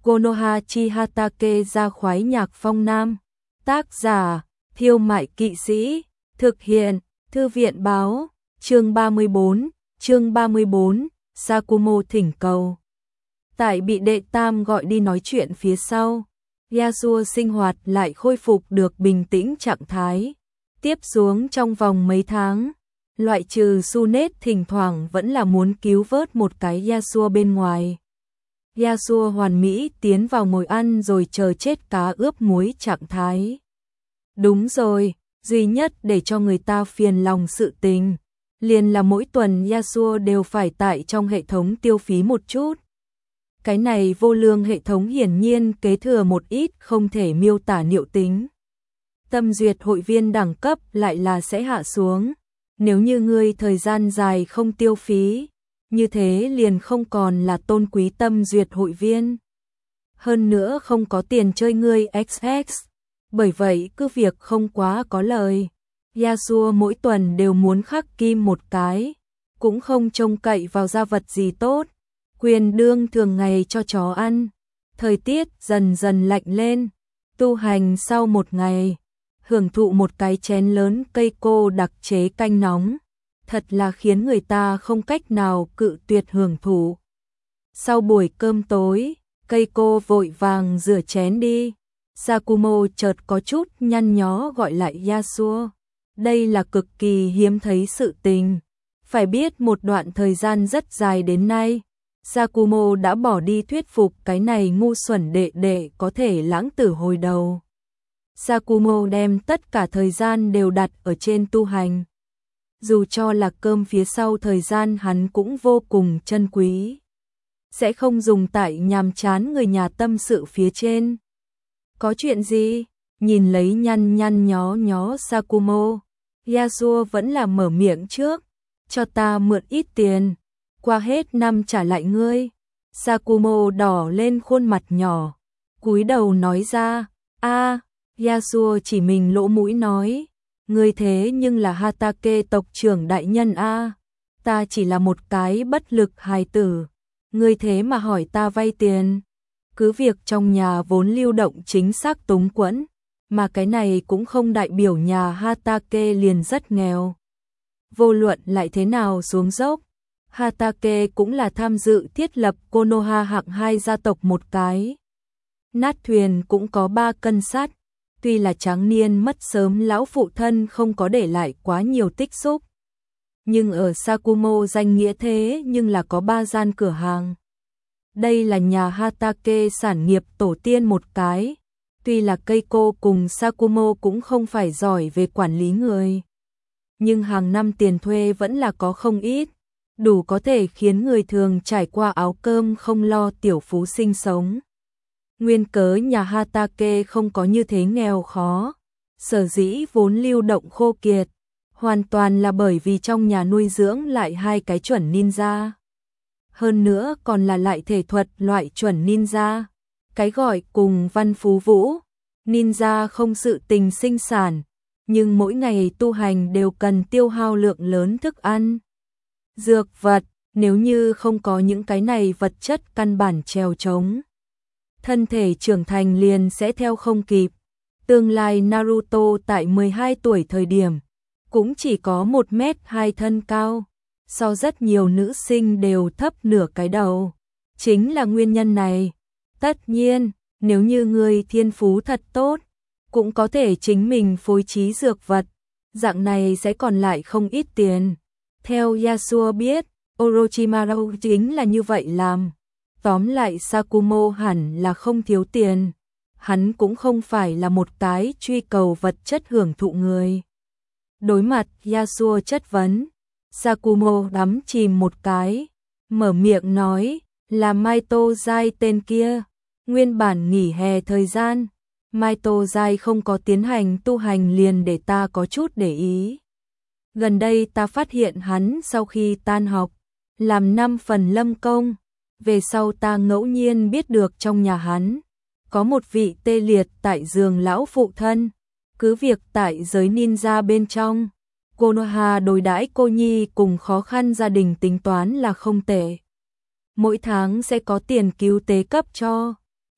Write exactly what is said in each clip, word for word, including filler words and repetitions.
Konoha chi Hatake ra khoái nhạc phong nam. Tác giả, Thiêu Mại Kỵ Sĩ. Thực hiện, Thư viện báo. Chương ba mươi bốn, chương ba mươi bốn, Sakumo thỉnh cầu. Tại bị đệ tam gọi đi nói chuyện phía sau, Yasuo sinh hoạt lại khôi phục được bình tĩnh trạng thái. Tiếp xuống trong vòng mấy tháng, loại trừ Sunet thỉnh thoảng vẫn là muốn cứu vớt một cái Yasuo bên ngoài. Yasuo hoàn mỹ tiến vào ngồi ăn rồi chờ chết cá ướp muối trạng thái. Đúng rồi, duy nhất để cho người ta phiền lòng sự tình, liền là mỗi tuần Yasuo đều phải tại trong hệ thống tiêu phí một chút. Cái này vô lương hệ thống hiển nhiên kế thừa một ít không thể miêu tả niệu tính. Tâm duyệt hội viên đẳng cấp lại là sẽ hạ xuống. Nếu như ngươi thời gian dài không tiêu phí, như thế liền không còn là tôn quý tâm duyệt hội viên. Hơn nữa không có tiền chơi ngươi ích ích. Bởi vậy cứ việc không quá có lời. Yasuo mỗi tuần đều muốn khắc kim một cái, cũng không trông cậy vào gia vật gì tốt. Quyền đương thường ngày cho chó ăn. Thời tiết dần dần lạnh lên, tu hành sau một ngày, hưởng thụ một cái chén lớn cây cô đặc chế canh nóng, thật là khiến người ta không cách nào cự tuyệt hưởng thụ. Sau buổi cơm tối, cây cô vội vàng rửa chén đi. Sakumo chợt có chút nhăn nhó gọi lại Yasuo. Đây là cực kỳ hiếm thấy sự tình. Phải biết một đoạn thời gian rất dài đến nay, Sakumo đã bỏ đi thuyết phục cái này ngu xuẩn đệ đệ có thể lãng tử hồi đầu. Sakumo đem tất cả thời gian đều đặt ở trên tu hành. Dù cho là cơm phía sau thời gian hắn cũng vô cùng trân quý. Sẽ không dùng tại nhàm chán người nhà tâm sự phía trên. Có chuyện gì? Nhìn lấy nhăn nhăn nhó nhó Sakumo, Yasuo vẫn là mở miệng trước. Cho ta mượn ít tiền, qua hết năm trả lại ngươi. Sakumo đỏ lên khuôn mặt nhỏ, cúi đầu nói ra. A, Yasuo chỉ mình lỗ mũi nói. Ngươi thế nhưng là Hatake tộc trưởng đại nhân a, ta chỉ là một cái bất lực hài tử. Ngươi thế mà hỏi ta vay tiền. Cứ việc trong nhà vốn lưu động chính xác túng quẫn, mà cái này cũng không đại biểu nhà Hatake liền rất nghèo. Vô luận lại thế nào xuống dốc, Hatake cũng là tham dự thiết lập Konoha hạng hai gia tộc một cái. Nát thuyền cũng có ba cân sắt, tuy là tráng niên mất sớm lão phụ thân không có để lại quá nhiều tích xúc. Nhưng ở Sakumo danh nghĩa thế nhưng là có ba gian cửa hàng. Đây là nhà Hatake sản nghiệp tổ tiên một cái. Tuy là Keiko cùng Sakumo cũng không phải giỏi về quản lý người, nhưng hàng năm tiền thuê vẫn là có không ít, đủ có thể khiến người thường trải qua áo cơm không lo tiểu phú sinh sống. Nguyên cớ nhà Hatake không có như thế nghèo khó, sở dĩ vốn lưu động khô kiệt, hoàn toàn là bởi vì trong nhà nuôi dưỡng lại hai cái chuẩn ninja. Hơn nữa còn là lại thể thuật loại chuẩn ninja. Cái gọi cùng văn phú vũ, ninja không sự tình sinh sản, nhưng mỗi ngày tu hành đều cần tiêu hao lượng lớn thức ăn. Dược vật, nếu như không có những cái này vật chất căn bản trèo trống, thân thể trưởng thành liền sẽ theo không kịp. Tương lai Naruto tại mười hai tuổi thời điểm, cũng chỉ có một mét hai thân cao, so rất nhiều nữ sinh đều thấp nửa cái đầu. Chính là nguyên nhân này. Tất nhiên, nếu như người thiên phú thật tốt, cũng có thể chính mình phối trí dược vật, dạng này sẽ còn lại không ít tiền. Theo Yasuo biết, Orochimaru chính là như vậy làm. Tóm lại Sakumo hẳn là không thiếu tiền. Hắn cũng không phải là một cái truy cầu vật chất hưởng thụ người. Đối mặt Yasuo chất vấn, Sakumo đắm chìm một cái, mở miệng nói, là Maito Zai tên kia. Nguyên bản nghỉ hè thời gian, Maito Zai không có tiến hành tu hành liền để ta có chút để ý. Gần đây ta phát hiện hắn sau khi tan học, làm năm phần lâm công. Về sau ta ngẫu nhiên biết được trong nhà hắn có một vị tê liệt tại giường lão phụ thân. Cứ việc tại giới ninja bên trong, Konoha đối đãi cô nhi cùng khó khăn gia đình tính toán là không tệ. Mỗi tháng sẽ có tiền cứu tế cấp cho,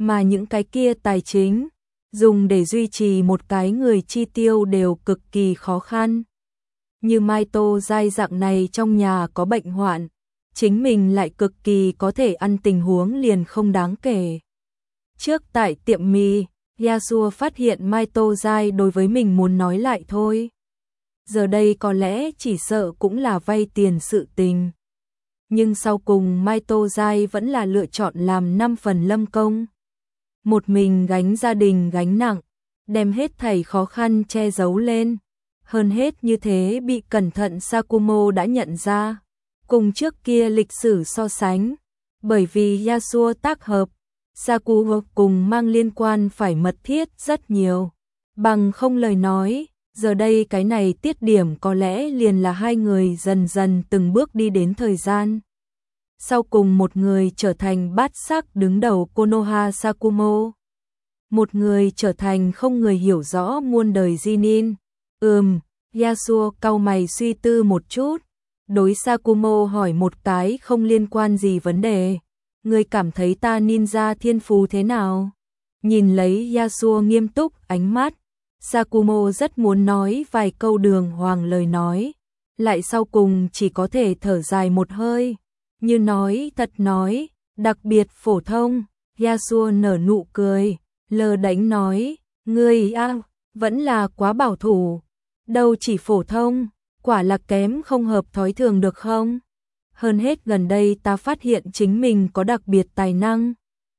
mà những cái kia tài chính, dùng để duy trì một cái người chi tiêu đều cực kỳ khó khăn. Như Mai Tô Giai dạng này trong nhà có bệnh hoạn, chính mình lại cực kỳ có thể ăn tình huống liền không đáng kể. Trước tại tiệm mì, Yasuo phát hiện Mai Tô Giai đối với mình muốn nói lại thôi. Giờ đây có lẽ chỉ sợ cũng là vay tiền sự tình. Nhưng sau cùng Mai Tô Giai vẫn là lựa chọn làm năm phần lâm công. Một mình gánh gia đình gánh nặng, đem hết thảy khó khăn che giấu lên. Hơn hết như thế bị cẩn thận Sakumo đã nhận ra. Cùng trước kia lịch sử so sánh, bởi vì Yasuo tác hợp, Sakumo cùng mang liên quan phải mật thiết rất nhiều. Bằng không lời nói, giờ đây cái này tiết điểm có lẽ liền là hai người dần dần từng bước đi đến thời gian. Sau cùng một người trở thành bát sắc đứng đầu Konoha Sakumo. Một người trở thành không người hiểu rõ muôn đời Jinin. Ừm, Yasuo cau mày suy tư một chút. Đối Sakumo hỏi một cái không liên quan gì vấn đề. Người cảm thấy ta ninja thiên phú thế nào? Nhìn lấy Yasuo nghiêm túc ánh mắt. Sakumo rất muốn nói vài câu đường hoàng lời nói. Lại sau cùng chỉ có thể thở dài một hơi. Như nói thật nói, đặc biệt phổ thông. Yasuo nở nụ cười, lờ đánh nói. Ngươi a, vẫn là quá bảo thủ. Đâu chỉ phổ thông, quả là kém không hợp thói thường được không? Hơn hết gần đây ta phát hiện chính mình có đặc biệt tài năng.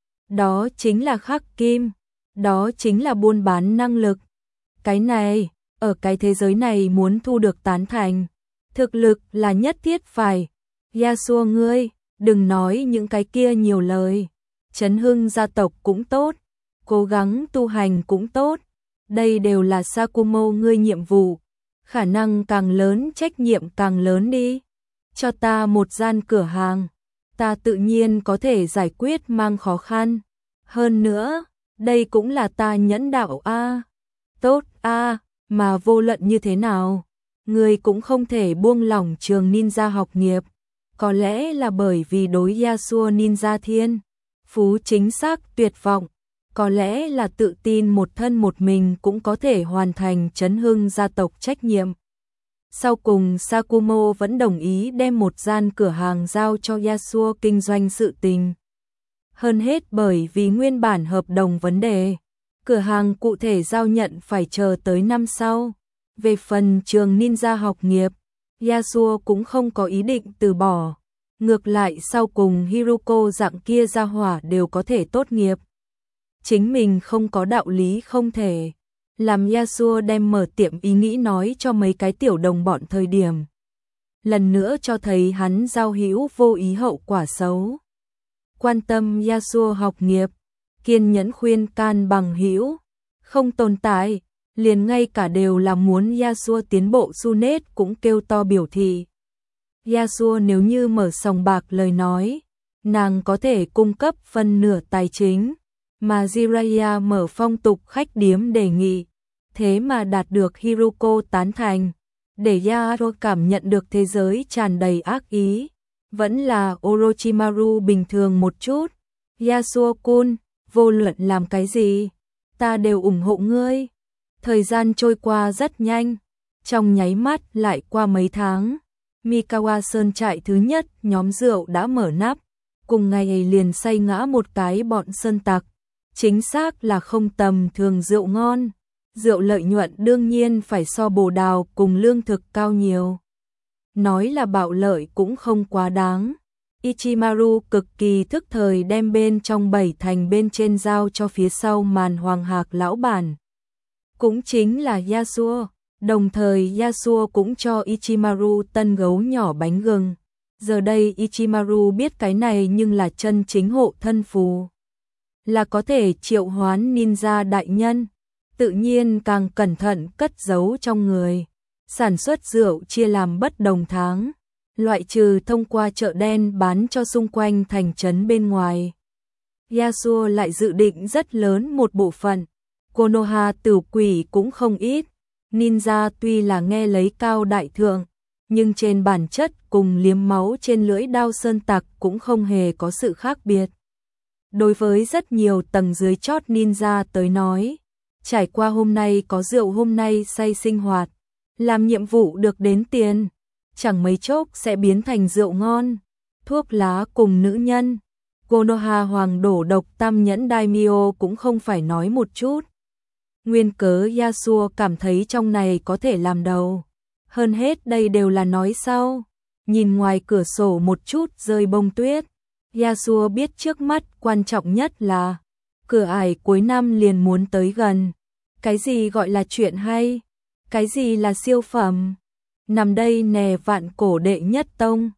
Đó chính là khắc kim, đó chính là buôn bán năng lực. Cái này, ở cái thế giới này muốn thu được tán thành, thực lực là nhất thiết phải. Yasuo ngươi, đừng nói những cái kia nhiều lời. Chấn hưng gia tộc cũng tốt, cố gắng tu hành cũng tốt. Đây đều là Sakumo ngươi nhiệm vụ. Khả năng càng lớn trách nhiệm càng lớn đi. Cho ta một gian cửa hàng, ta tự nhiên có thể giải quyết mang khó khăn. Hơn nữa, đây cũng là ta nhẫn đạo a. Tốt a, mà vô luận như thế nào, ngươi cũng không thể buông lỏng trường ninja học nghiệp. Có lẽ là bởi vì đối Yasuo ninja thiên phú chính xác tuyệt vọng. Có lẽ là tự tin một thân một mình cũng có thể hoàn thành chấn hưng gia tộc trách nhiệm. Sau cùng Sakumo vẫn đồng ý đem một gian cửa hàng giao cho Yasuo kinh doanh sự tình. Hơn hết bởi vì nguyên bản hợp đồng vấn đề, cửa hàng cụ thể giao nhận phải chờ tới năm sau. Về phần trường ninja học nghiệp, Yasuo cũng không có ý định từ bỏ. Ngược lại sau cùng Hiruko dạng kia ra hỏa đều có thể tốt nghiệp. Chính mình không có đạo lý không thể. Làm Yasuo đem mở tiệm ý nghĩ nói cho mấy cái tiểu đồng bọn thời điểm. Lần nữa cho thấy hắn giao hữu vô ý hậu quả xấu. Quan tâm Yasuo học nghiệp, kiên nhẫn khuyên can bằng hữu, không tồn tại, liền ngay cả đều là muốn Yasuo tiến bộ Sunet cũng kêu to biểu thị. Yasuo nếu như mở sòng bạc lời nói, nàng có thể cung cấp phần nửa tài chính. Mà Jiraiya mở phong tục khách điếm đề nghị, thế mà đạt được Hiruko tán thành, để Yaro cảm nhận được thế giới tràn đầy ác ý, vẫn là Orochimaru bình thường một chút. Yasuo-kun, vô luận làm cái gì, ta đều ủng hộ ngươi. Thời gian trôi qua rất nhanh, trong nháy mắt lại qua mấy tháng, Mikawa Sơn trại thứ nhất nhóm rượu đã mở nắp, cùng ngày liền say ngã một cái bọn sơn tặc. Chính xác là không tầm thường rượu ngon, rượu lợi nhuận đương nhiên phải so bồ đào cùng lương thực cao nhiều. Nói là bạo lợi cũng không quá đáng. Ichimaru cực kỳ thức thời đem bên trong bảy thành bên trên giao cho phía sau màn hoàng hạc lão bản. Cũng chính là Yasuo, đồng thời Yasuo cũng cho Ichimaru tân gấu nhỏ bánh gừng. Giờ đây Ichimaru biết cái này nhưng là chân chính hộ thân phù. Là có thể triệu hoán ninja đại nhân, tự nhiên càng cẩn thận cất giấu trong người. Sản xuất rượu chia làm bất đồng tháng, loại trừ thông qua chợ đen bán cho xung quanh thành trấn bên ngoài. Yasuo lại dự định rất lớn một bộ phận, Konoha tử quỷ cũng không ít. Ninja tuy là nghe lấy cao đại thượng, nhưng trên bản chất cùng liếm máu trên lưỡi đao sơn tặc cũng không hề có sự khác biệt. Đối với rất nhiều tầng dưới chót ninja tới nói, trải qua hôm nay có rượu hôm nay say sinh hoạt, làm nhiệm vụ được đến tiền, chẳng mấy chốc sẽ biến thành rượu ngon, thuốc lá cùng nữ nhân. Konoha hoàng đổ độc tam nhẫn daimyo cũng không phải nói một chút. Nguyên cớ Yasuo cảm thấy trong này có thể làm đầu. Hơn hết đây đều là nói sau. Nhìn ngoài cửa sổ một chút rơi bông tuyết. Yasuo biết trước mắt quan trọng nhất là cửa ải cuối năm liền muốn tới gần. Cái gì gọi là chuyện hay? Cái gì là siêu phẩm? Nằm đây nè vạn cổ đệ nhất tông.